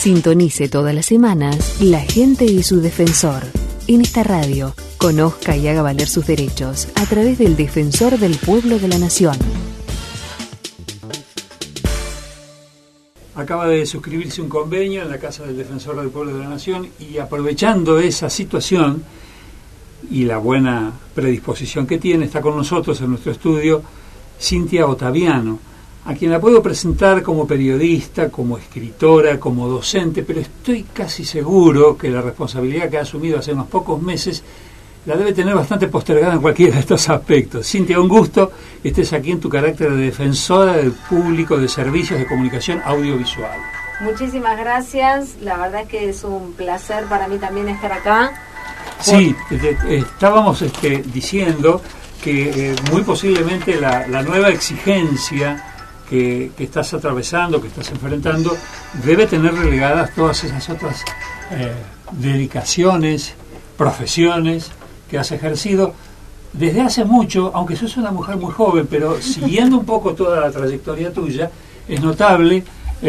Sintonice todas las semanas La Gente y su Defensor. En esta radio, conozca y haga valer sus derechos a través del Defensor del Pueblo de la Nación. Acaba de suscribirse un convenio en la Casa del Defensor del Pueblo de la Nación y aprovechando esa situación y la buena predisposición que tiene, está con nosotros en nuestro estudio Cintia Ottaviano, a quien la puedo presentar como periodista, como escritora, como docente, pero estoy casi seguro que la responsabilidad que ha asumido hace unos pocos meses la debe tener bastante postergada en cualquiera de estos aspectos. Cintia, un gusto que estés aquí en tu carácter de defensora del público de servicios de comunicación audiovisual. Muchísimas gracias, la verdad es que es un placer para mí también estar acá. Sí, estábamos diciendo que muy posiblemente la nueva exigencia que estás atravesando, que estás enfrentando, debe tener relegadas todas esas otras dedicaciones, profesiones que has ejercido desde hace mucho, aunque sos una mujer muy joven, pero siguiendo un poco toda la trayectoria tuya, es notable,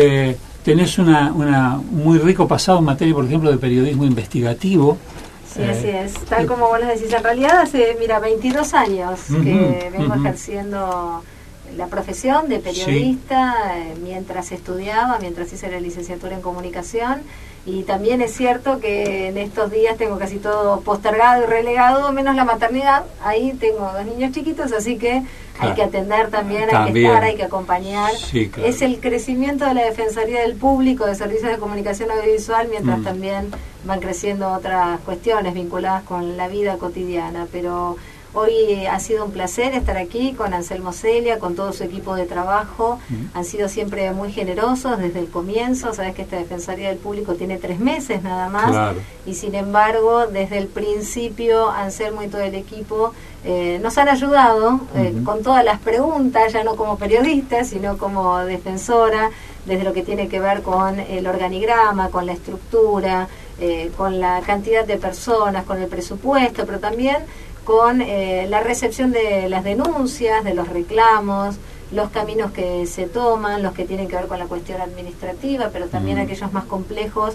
tenés un muy rico pasado en materia, por ejemplo, de periodismo investigativo. Sí, así es, tal como vos lo decís, en realidad hace, 22 años que vengo ejerciendo la profesión de periodista, sí. Mientras estudiaba, mientras hice la licenciatura en comunicación, y también es cierto que en estos días tengo casi todo postergado y relegado, menos la maternidad. Ahí tengo 2 niños chiquitos, así que hay que atender también, hay que estar, hay que acompañar. Sí, claro. Es el crecimiento de la Defensoría del Público, de Servicios de Comunicación Audiovisual, mientras también van creciendo otras cuestiones vinculadas con la vida cotidiana, pero hoy ha sido un placer estar aquí con Anselmo Celia, con todo su equipo de trabajo. Han sido siempre muy generosos desde el comienzo. Sabes que esta Defensoría del Público tiene 3 meses nada más. Claro. Y sin embargo, desde el principio, Anselmo y todo el equipo nos han ayudado con todas las preguntas, ya no como periodista, sino como defensora, desde lo que tiene que ver con el organigrama, con la estructura, con la cantidad de personas, con el presupuesto, pero también con la recepción de las denuncias, de los reclamos, los caminos que se toman, los que tienen que ver con la cuestión administrativa, pero también aquellos más complejos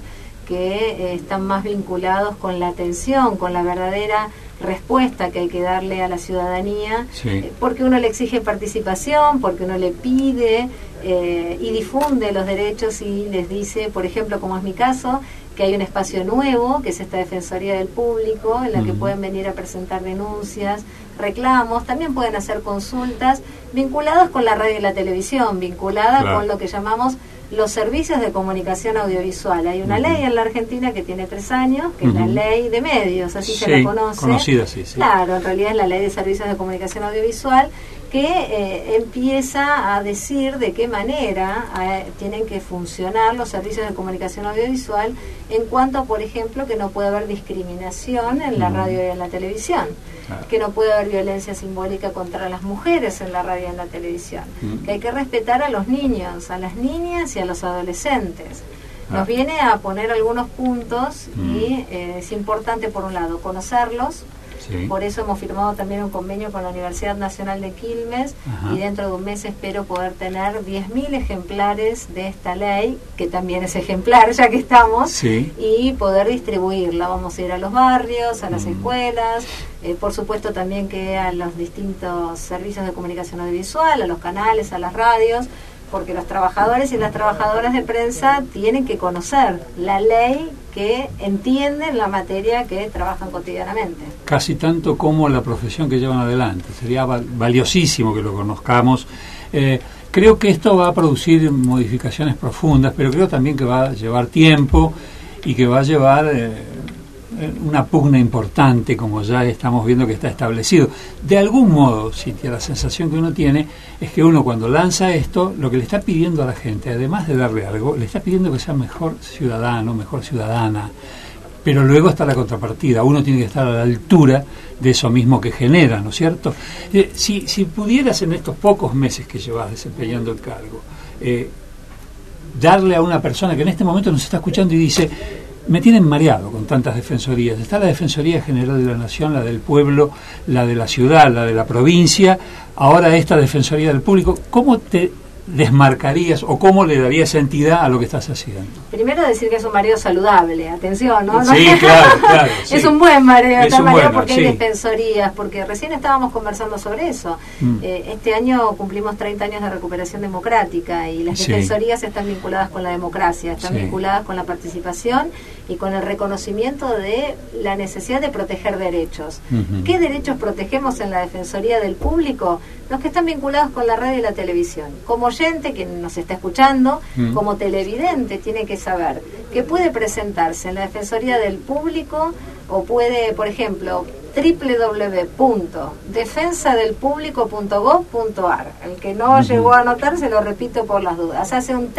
que están más vinculados con la atención, con la verdadera respuesta que hay que darle a la ciudadanía, porque uno le exige participación, porque uno le pide y difunde los derechos y les dice, por ejemplo, como es mi caso, que hay un espacio nuevo, que es esta Defensoría del Público, en la que pueden venir a presentar denuncias, reclamos, también pueden hacer consultas vinculadas con la radio y la televisión, vinculadas con lo que llamamos los servicios de comunicación audiovisual. Hay una ley en la Argentina que tiene 3 años, que es la ley de medios, así se la conoce. Conocida, sí. Claro, en realidad es la ley de servicios de comunicación audiovisual, que empieza a decir de qué manera tienen que funcionar los servicios de comunicación audiovisual en cuanto, por ejemplo, que no puede haber discriminación en la radio y en la televisión, que no puede haber violencia simbólica contra las mujeres en la radio y en la televisión, que hay que respetar a los niños, a las niñas y a los adolescentes. Nos viene a poner algunos puntos y es importante, por un lado, conocerlos. Por eso hemos firmado también un convenio con la Universidad Nacional de Quilmes y dentro de un mes espero poder tener 10.000 ejemplares de esta ley, que también es ejemplar ya que estamos, y poder distribuirla. Vamos a ir a los barrios, a las escuelas, por supuesto también que a los distintos servicios de comunicación audiovisual, a los canales, a las radios, porque los trabajadores y las trabajadoras de prensa tienen que conocer la ley, que entienden la materia que trabajan cotidianamente. Casi tanto como la profesión que llevan adelante. Sería valiosísimo que lo conozcamos. Creo que esto va a producir modificaciones profundas, pero creo también que va a llevar tiempo y que va a llevar una pugna importante, como ya estamos viendo que está establecido. De algún modo, Cintia, la sensación que uno tiene es que uno, cuando lanza esto, lo que le está pidiendo a la gente, además de darle algo, le está pidiendo que sea mejor ciudadano, mejor ciudadana, pero luego está la contrapartida. Uno tiene que estar a la altura de eso mismo que genera, ¿no es cierto? Si pudieras, en estos pocos meses que llevas desempeñando el cargo, darle a una persona que en este momento nos está escuchando y dice: me tienen mareado con tantas defensorías. Está la Defensoría General de la Nación, la del pueblo, la de la ciudad, la de la provincia, ahora esta Defensoría del Público. ¿Cómo te desmarcarías o cómo le darías entidad a lo que estás haciendo? Primero decir que es un mareo saludable, atención, ¿no? Sí, claro. Sí. Es un buen mareo, es un mareo bueno, porque sí. hay defensorías, porque recién estábamos conversando sobre eso. Este año cumplimos 30 años de recuperación democrática y las defensorías están vinculadas con la democracia, están vinculadas con la participación y con el reconocimiento de la necesidad de proteger derechos. ¿Qué derechos protegemos en la Defensoría del Público? Los que están vinculados con la radio y la televisión. Como oyente que nos está escuchando, como televidente, tiene que saber que puede presentarse en la Defensoría del Público o puede, por ejemplo, www.defensadelpublico.gov.ar. El que no llegó a anotar, se lo repito por las dudas. Hace un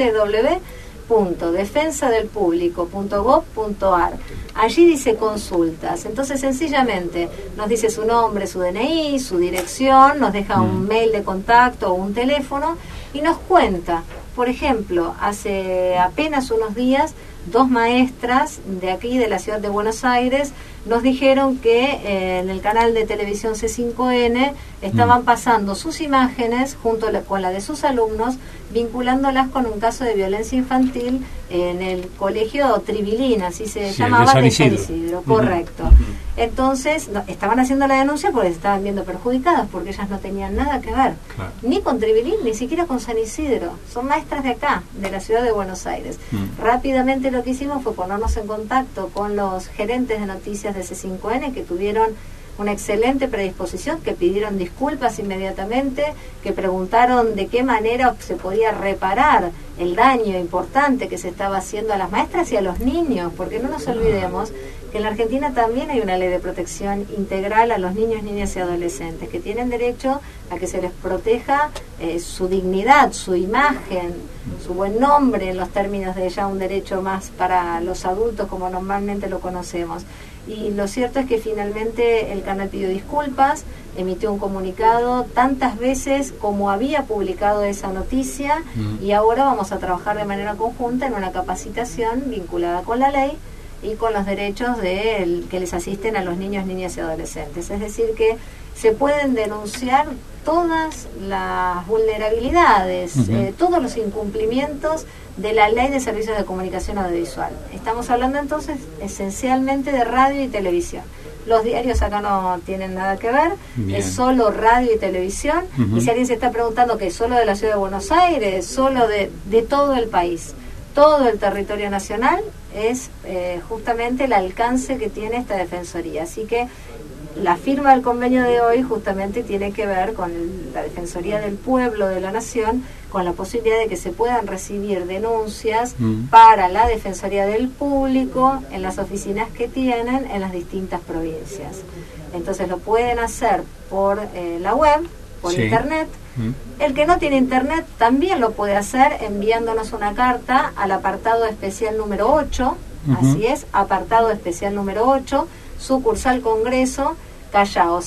www.defensadelpublico.gov.ar. Allí dice consultas. Entonces, sencillamente, nos dice su nombre, su DNI, su dirección, nos deja un mail de contacto o un teléfono y nos cuenta. Por ejemplo, hace apenas unos días, 2 maestras de aquí, de la ciudad de Buenos Aires, nos dijeron que en el canal de televisión C5N estaban pasando sus imágenes junto con la de sus alumnos, vinculándolas con un caso de violencia infantil en el colegio Tribilina, así se llamaba, de San Isidro. Correcto. Entonces, estaban haciendo la denuncia porque se estaban viendo perjudicadas, porque ellas no tenían nada que ver, ni con Tribilín, ni siquiera con San Isidro. Son maestras de acá, de la ciudad de Buenos Aires. Rápidamente lo que hicimos fue ponernos en contacto con los gerentes de noticias de C5N, que tuvieron una excelente predisposición, que pidieron disculpas inmediatamente, que preguntaron de qué manera se podía reparar el daño importante que se estaba haciendo a las maestras y a los niños, porque no nos olvidemos que en la Argentina también hay una ley de protección integral a los niños, niñas y adolescentes, que tienen derecho a que se les proteja su dignidad, su imagen, su buen nombre, en los términos de ya un derecho más para los adultos como normalmente lo conocemos. Y lo cierto es que finalmente el canal pidió disculpas, emitió un comunicado tantas veces como había publicado esa noticia, y ahora vamos a trabajar de manera conjunta en una capacitación vinculada con la ley y con los derechos que les asisten a los niños, niñas y adolescentes. Es decir, que se pueden denunciar todas las vulnerabilidades, todos los incumplimientos de la Ley de Servicios de Comunicación Audiovisual. Estamos hablando entonces esencialmente de radio y televisión. Los diarios acá no tienen nada que ver, es solo radio y televisión. Y si alguien se está preguntando que es solo de la ciudad de Buenos Aires, solo de todo el país, todo el territorio nacional, es justamente el alcance que tiene esta Defensoría. Así que la firma del convenio de hoy justamente tiene que ver con la Defensoría del Pueblo de la Nación, con la posibilidad de que se puedan recibir denuncias para la Defensoría del Público en las oficinas que tienen en las distintas provincias. Entonces lo pueden hacer por la web, por internet. El que no tiene internet también lo puede hacer enviándonos una carta al apartado especial número 8, así es, apartado especial número 8, sucursal Congreso, Callao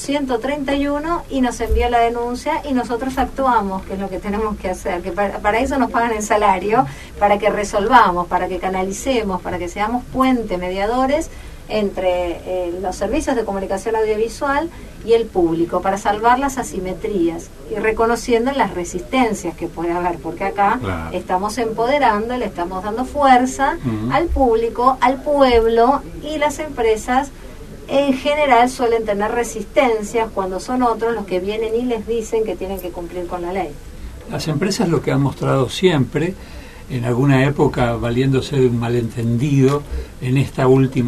131, y nos envía la denuncia y nosotros actuamos, que es lo que tenemos que hacer, que para eso nos pagan el salario, para que resolvamos, para que canalicemos, para que seamos puente, mediadores entre los servicios de comunicación audiovisual y el público, para salvar las asimetrías y reconociendo las resistencias que puede haber, porque acá estamos empoderando, le estamos dando fuerza al público, al pueblo, y las empresas en general suelen tener resistencias cuando son otros los que vienen y les dicen que tienen que cumplir con la ley. Las empresas lo que han mostrado siempre, en alguna época valiéndose de un malentendido, en estos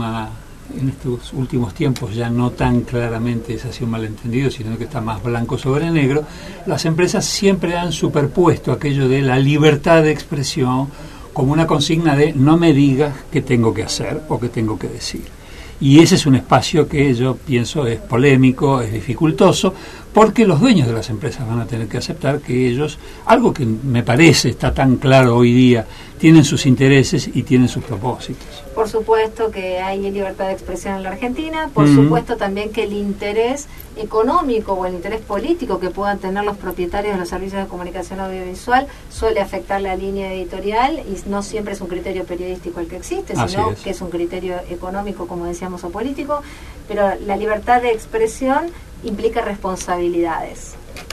últimos tiempos ya no tan claramente es así un malentendido, sino que está más blanco sobre negro, las empresas siempre han superpuesto aquello de la libertad de expresión como una consigna de no me digas qué tengo que hacer o qué tengo que decir. Y ese es un espacio que yo pienso es polémico, es dificultoso, porque los dueños de las empresas van a tener que aceptar que ellos, algo que me parece está tan claro hoy día, tienen sus intereses y tienen sus propósitos. Por supuesto que hay libertad de expresión en la Argentina, por supuesto también que el interés económico o el interés político que puedan tener los propietarios de los servicios de comunicación audiovisual suele afectar la línea editorial, y no siempre es un criterio periodístico el que existe, sino que es un criterio económico, como decíamos, o político, pero la libertad de expresión implica responsabilidades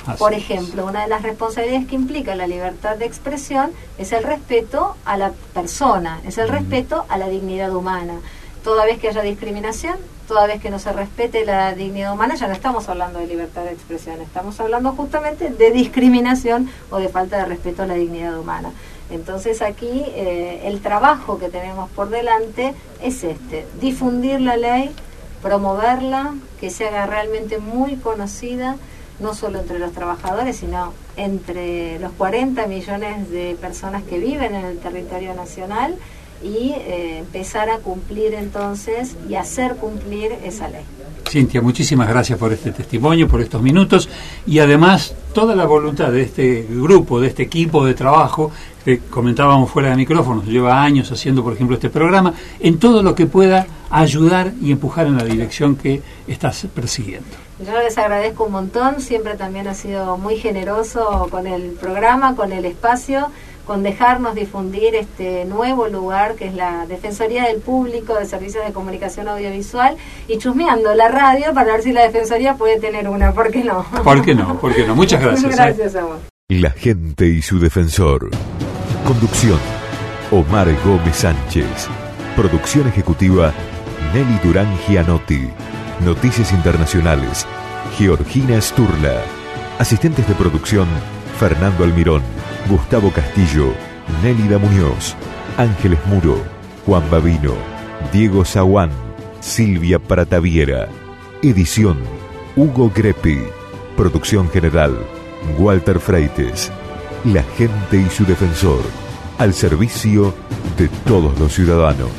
Por ejemplo, una de las responsabilidades que implica la libertad de expresión es el respeto a la persona, es el respeto a la dignidad humana. Toda vez que haya discriminación, toda vez que no se respete la dignidad humana, ya no estamos hablando de libertad de expresión, estamos hablando justamente de discriminación o de falta de respeto a la dignidad humana. Entonces aquí el trabajo que tenemos por delante es difundir la ley, promoverla, que se haga realmente muy conocida, no solo entre los trabajadores, sino entre los 40 millones de personas que viven en el territorio nacional, y empezar a cumplir entonces y hacer cumplir esa ley. Cintia, muchísimas gracias por este testimonio, por estos minutos, y además toda la voluntad de este grupo, de este equipo de trabajo que comentábamos fuera de micrófonos, lleva años haciendo, por ejemplo, este programa, en todo lo que pueda ayudar y empujar en la dirección que estás persiguiendo. Yo les agradezco un montón, siempre también ha sido muy generoso con el programa, con el espacio, con dejarnos difundir este nuevo lugar que es la Defensoría del Público de Servicios de Comunicación Audiovisual, y chusmeando la radio para ver si la Defensoría puede tener una. ¿Por qué no? ¿Por qué no? ¿Por qué no? Muchas gracias. Gracias a vos. La gente y su defensor. Conducción: Omar Gómez Sánchez. Producción ejecutiva: Nelly Durán Gianotti. Noticias internacionales: Georgina Sturla. Asistentes de producción: Fernando Almirón, Gustavo Castillo, Nélida Muñoz, Ángeles Muro, Juan Babino, Diego Zaguán, Silvia Prataviera. Edición: Hugo Greppi. Producción general: Walter Freites. La gente y su defensor, al servicio de todos los ciudadanos.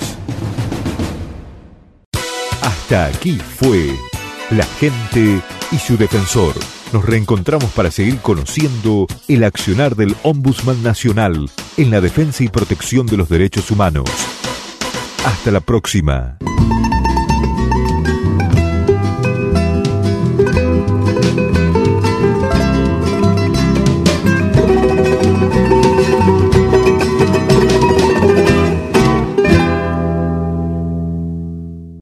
Hasta aquí fue La gente y su defensor. Nos reencontramos para seguir conociendo el accionar del Ombudsman Nacional en la defensa y protección de los derechos humanos. Hasta la próxima.